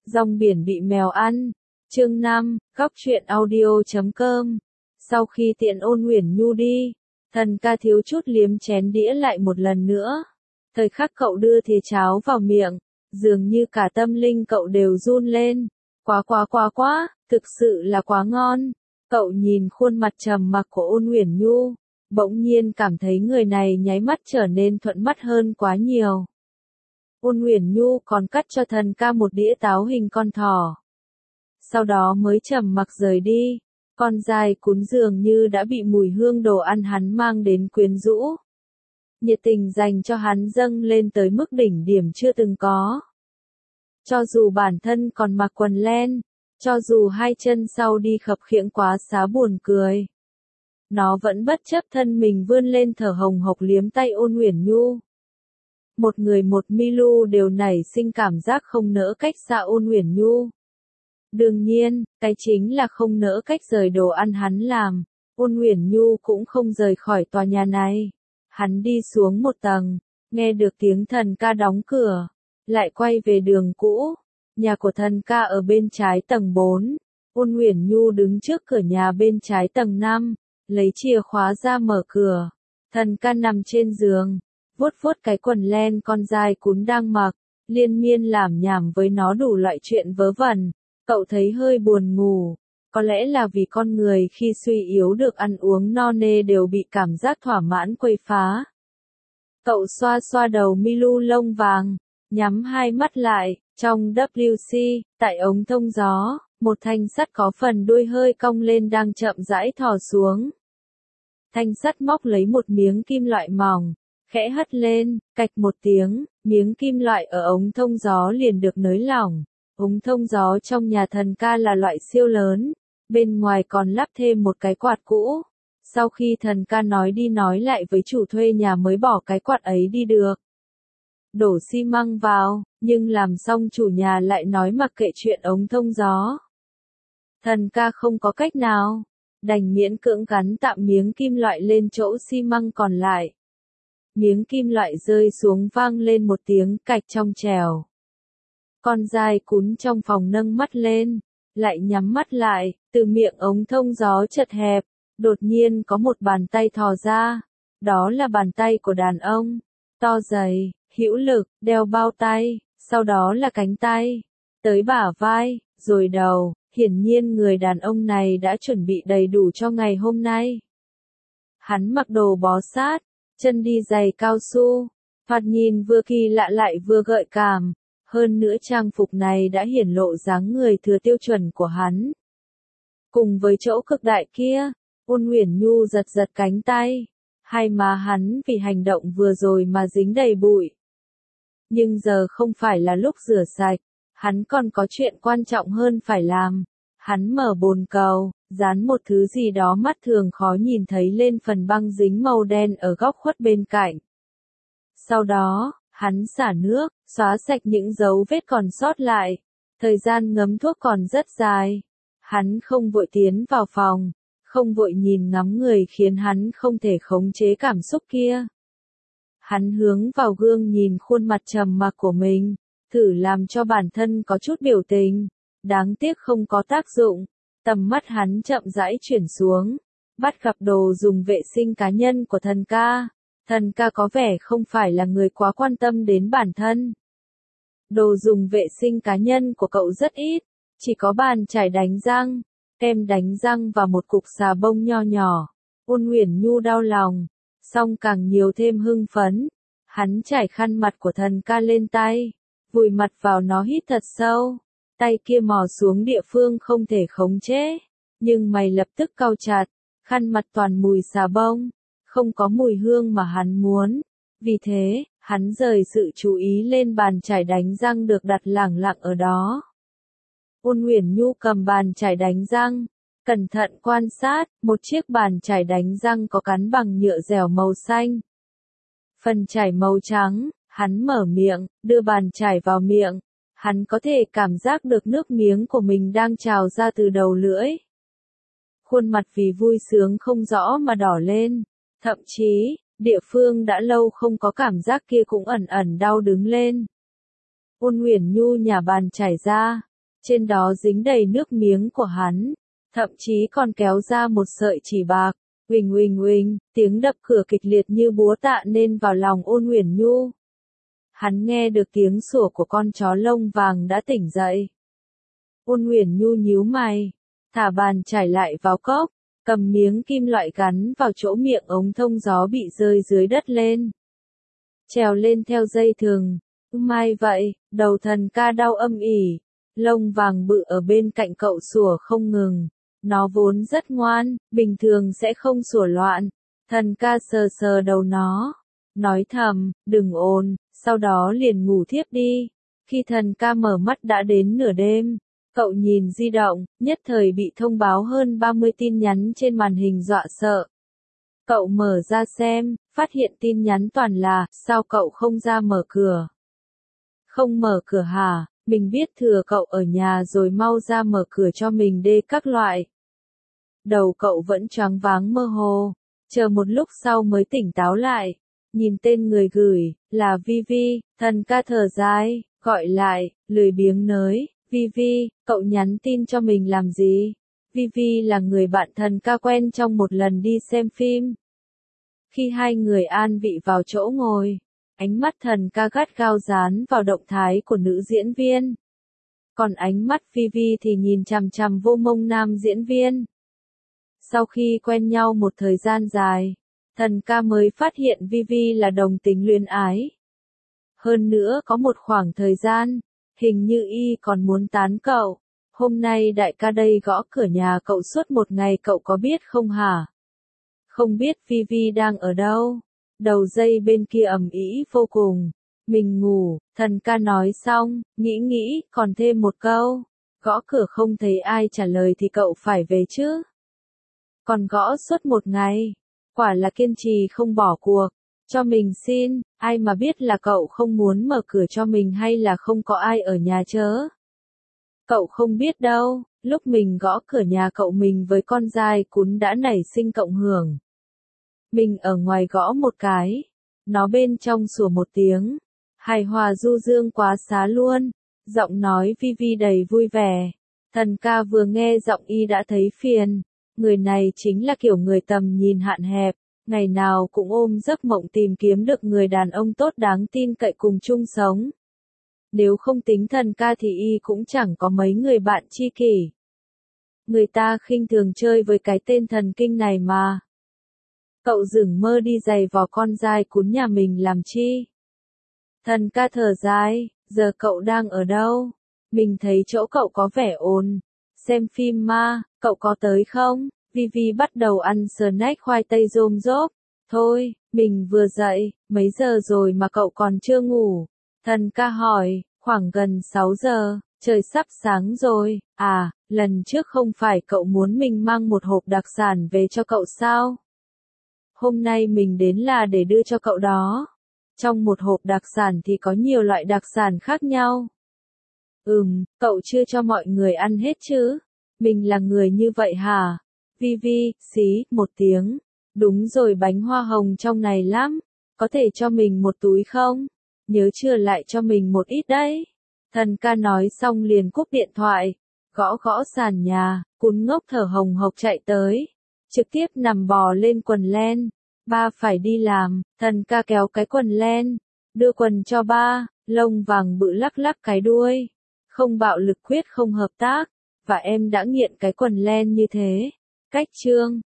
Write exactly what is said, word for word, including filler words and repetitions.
Rong biển bị mèo ăn. Chương năm, góc truyện audio chấm com. Sau khi tiện Ôn Uyển Nhu đi, Thần ca thiếu chút liếm chén đĩa lại một lần nữa. Thời khắc cậu đưa thìa cháo vào miệng, dường như cả tâm linh cậu đều run lên. Quá quá quá quá, thực sự là quá ngon. Cậu nhìn khuôn mặt trầm mặc của Ôn Uyển Nhu, bỗng nhiên cảm thấy người này nháy mắt trở nên thuận mắt hơn quá nhiều. Ôn Uyển Nhu còn cắt cho Thần ca một đĩa táo hình con thỏ. Sau đó mới trầm mặc rời đi. Con dai cún dường như đã bị mùi hương đồ ăn hắn mang đến quyến rũ. Nhiệt tình dành cho hắn dâng lên tới mức đỉnh điểm chưa từng có. Cho dù bản thân còn mặc quần len, cho dù hai chân sau đi khập khiễng quá xá buồn cười, nó vẫn bất chấp thân mình vươn lên thở hồng hộc liếm tay Ôn Uyển Nhu. Một người một Milu đều nảy sinh cảm giác không nỡ cách xa Ôn Uyển Nhu. Đương nhiên, cái chính là không nỡ cách rời đồ ăn hắn làm. Ôn Uyển Nhu cũng không rời khỏi tòa nhà này. Hắn đi xuống một tầng, nghe được tiếng Thần ca đóng cửa, lại quay về đường cũ. Nhà của Thần ca ở bên trái tầng bốn. Ôn Uyển Nhu đứng trước cửa nhà bên trái tầng năm, lấy chìa khóa ra mở cửa. Thần ca nằm trên giường, vuốt vuốt cái quần len con dai cún đang mặc, liên miên lảm nhảm với nó đủ loại chuyện vớ vẩn. Cậu thấy hơi buồn ngủ, có lẽ là vì con người khi suy yếu được ăn uống no nê đều bị cảm giác thỏa mãn quấy phá. Cậu xoa xoa đầu Milu lông vàng, nhắm hai mắt lại, trong vê xê, tại ống thông gió, một thanh sắt có phần đuôi hơi cong lên đang chậm rãi thò xuống. Thanh sắt móc lấy một miếng kim loại mỏng, khẽ hất lên, cạch một tiếng, miếng kim loại ở ống thông gió liền được nới lỏng. Ống thông gió trong nhà Thần ca là loại siêu lớn, bên ngoài còn lắp thêm một cái quạt cũ. Sau khi Thần ca nói đi nói lại với chủ thuê nhà mới bỏ cái quạt ấy đi được. Đổ xi măng vào, nhưng làm xong chủ nhà lại nói mặc kệ chuyện ống thông gió. Thần ca không có cách nào, đành miễn cưỡng gắn tạm miếng kim loại lên chỗ xi măng còn lại. Miếng kim loại rơi xuống vang lên một tiếng cạch trong trèo. Con dai cún trong phòng nâng mắt lên, lại nhắm mắt lại, từ miệng ống thông gió chật hẹp, đột nhiên có một bàn tay thò ra. Đó là bàn tay của đàn ông, to dày, hữu lực, đeo bao tay, sau đó là cánh tay, tới bả vai, rồi đầu. Hiển nhiên người đàn ông này đã chuẩn bị đầy đủ cho ngày hôm nay. Hắn mặc đồ bó sát, chân đi giày cao su, thoạt nhìn vừa kỳ lạ lại vừa gợi cảm. Hơn nữa trang phục này đã hiển lộ dáng người thừa tiêu chuẩn của hắn. Cùng với chỗ cực đại kia, Ôn Uyển Nhu giật giật cánh tay, hai má hắn vì hành động vừa rồi mà dính đầy bụi. Nhưng giờ không phải là lúc rửa sạch, hắn còn có chuyện quan trọng hơn phải làm. Hắn mở bồn cầu, dán một thứ gì đó mắt thường khó nhìn thấy lên phần băng dính màu đen ở góc khuất bên cạnh. Sau đó, hắn xả nước, xóa sạch những dấu vết còn sót lại. Thời gian ngấm thuốc còn rất dài. Hắn không vội tiến vào phòng, không vội nhìn ngắm người khiến hắn không thể khống chế cảm xúc kia. Hắn hướng vào gương nhìn khuôn mặt trầm mặc của mình, thử làm cho bản thân có chút biểu tình. Đáng tiếc không có tác dụng. Tầm mắt hắn chậm rãi chuyển xuống, bắt gặp đồ dùng vệ sinh cá nhân của Thần ca. Thần ca có vẻ không phải là người quá quan tâm đến bản thân. Đồ dùng vệ sinh cá nhân của cậu rất ít, chỉ có bàn chải đánh răng, kem đánh răng và một cục xà bông nho nhỏ. Ôn Uyển Nhu đau lòng, song càng nhiều thêm hưng phấn. Hắn trải khăn mặt của Thần ca lên tay, vùi mặt vào nó hít thật sâu. Tay kia mò xuống địa phương không thể khống chế, nhưng mày lập tức cau chặt, khăn mặt toàn mùi xà bông. Không có mùi hương mà hắn muốn. Vì thế, hắn rời sự chú ý lên bàn chải đánh răng được đặt lẳng lặng ở đó. Ôn Uyển Nhu cầm bàn chải đánh răng, cẩn thận quan sát, một chiếc bàn chải đánh răng có cán bằng nhựa dẻo màu xanh. Phần chải màu trắng, hắn mở miệng, đưa bàn chải vào miệng. Hắn có thể cảm giác được nước miếng của mình đang trào ra từ đầu lưỡi. Khuôn mặt vì vui sướng không rõ mà đỏ lên. Thậm chí, địa phương đã lâu không có cảm giác kia cũng ẩn ẩn đau đứng lên. Ôn Uyển Nhu nhả bàn chải ra, trên đó dính đầy nước miếng của hắn, thậm chí còn kéo ra một sợi chỉ bạc. Uỳnh uỳnh uỳnh, tiếng đập cửa kịch liệt như búa tạ nên vào lòng Ôn Uyển Nhu. Hắn nghe được tiếng sủa của con chó lông vàng đã tỉnh dậy. Ôn Uyển Nhu nhíu mày, thả bàn chải lại vào cốc, cầm miếng kim loại gắn vào chỗ miệng ống thông gió bị rơi dưới đất lên. Trèo lên theo dây thừng. Mai vậy, đầu thần ca đau âm ỉ, lông vàng bự ở bên cạnh cậu sủa không ngừng. Nó vốn rất ngoan, bình thường sẽ không sủa loạn. Thần ca sờ sờ đầu nó, nói thầm, đừng ồn, sau đó liền ngủ thiếp đi. Khi thần ca mở mắt đã đến nửa đêm, cậu nhìn di động, nhất thời bị thông báo hơn ba mươi tin nhắn trên màn hình dọa sợ. Cậu mở ra xem, phát hiện tin nhắn toàn là, sao cậu không ra mở cửa? Không mở cửa hả? Mình biết thừa cậu ở nhà rồi, mau ra mở cửa cho mình đê các loại. Đầu cậu vẫn choáng váng mơ hồ, chờ một lúc sau mới tỉnh táo lại, nhìn tên người gửi, là Vi Vi. Thần ca thở dài, gọi lại, lười biếng nới, Vi Vi, cậu nhắn tin cho mình làm gì? Vi Vi là người bạn thần ca quen trong một lần đi xem phim. Khi hai người an vị vào chỗ ngồi, ánh mắt thần ca gắt gao dán vào động thái của nữ diễn viên. Còn ánh mắt Vi Vi thì nhìn chằm chằm vô mông nam diễn viên. Sau khi quen nhau một thời gian dài, thần ca mới phát hiện Vi Vi là đồng tính luyến ái. Hơn nữa có một khoảng thời gian, hình như y còn muốn tán cậu. Hôm nay đại ca đây gõ cửa nhà cậu suốt một ngày, cậu có biết không hả? Không biết Vi Vi đang ở đâu. Đầu dây bên kia ầm ĩ vô cùng. Mình ngủ, thần ca nói xong, nghĩ nghĩ, còn thêm một câu. Gõ cửa không thấy ai trả lời thì cậu phải về chứ. Còn gõ suốt một ngày, quả là kiên trì không bỏ cuộc. Cho mình xin, ai mà biết là cậu không muốn mở cửa cho mình hay là không có ai ở nhà chớ. Cậu không biết đâu, lúc mình gõ cửa nhà cậu mình với con dai cún đã nảy sinh cộng hưởng. Mình ở ngoài gõ một cái, nó bên trong sủa một tiếng, hài hòa du dương quá xá luôn, giọng nói Vi Vi đầy vui vẻ. Thần ca vừa nghe giọng y đã thấy phiền, người này chính là kiểu người tầm nhìn hạn hẹp, ngày nào cũng ôm giấc mộng tìm kiếm được người đàn ông tốt đáng tin cậy cùng chung sống. Nếu không tính thần ca thì y cũng chẳng có mấy người bạn tri kỷ. Người ta khinh thường chơi với cái tên thần kinh này mà. Cậu dửng mơ đi giày vò con dai cún nhà mình làm chi? Thần ca thở dài, giờ cậu đang ở đâu? Mình thấy chỗ cậu có vẻ ồn. Xem phim ma, cậu có tới không? Vi Vi bắt đầu ăn snack khoai tây rôm rốp. Thôi, mình vừa dậy, mấy giờ rồi mà cậu còn chưa ngủ? Thần ca hỏi, khoảng gần sáu giờ, trời sắp sáng rồi. À, lần trước không phải cậu muốn mình mang một hộp đặc sản về cho cậu sao? Hôm nay mình đến là để đưa cho cậu đó. Trong một hộp đặc sản thì có nhiều loại đặc sản khác nhau. Ừm, cậu chưa cho mọi người ăn hết chứ? Mình là người như vậy hả? Vi Vi, xí, một tiếng. Đúng rồi, bánh hoa hồng trong này lắm. Có thể cho mình một túi không? Nhớ chừa lại cho mình một ít đấy. Thần ca nói xong liền cúp điện thoại. Gõ gõ sàn nhà, cún ngốc thở hồng hộc chạy tới. Trực tiếp nằm bò lên quần len. Ba phải đi làm, thần ca kéo cái quần len. Đưa quần cho ba, lông vàng bự lắc lắc cái đuôi. Không bạo lực quyết không hợp tác. Và em đã nghiện cái quần len như thế. Cách chương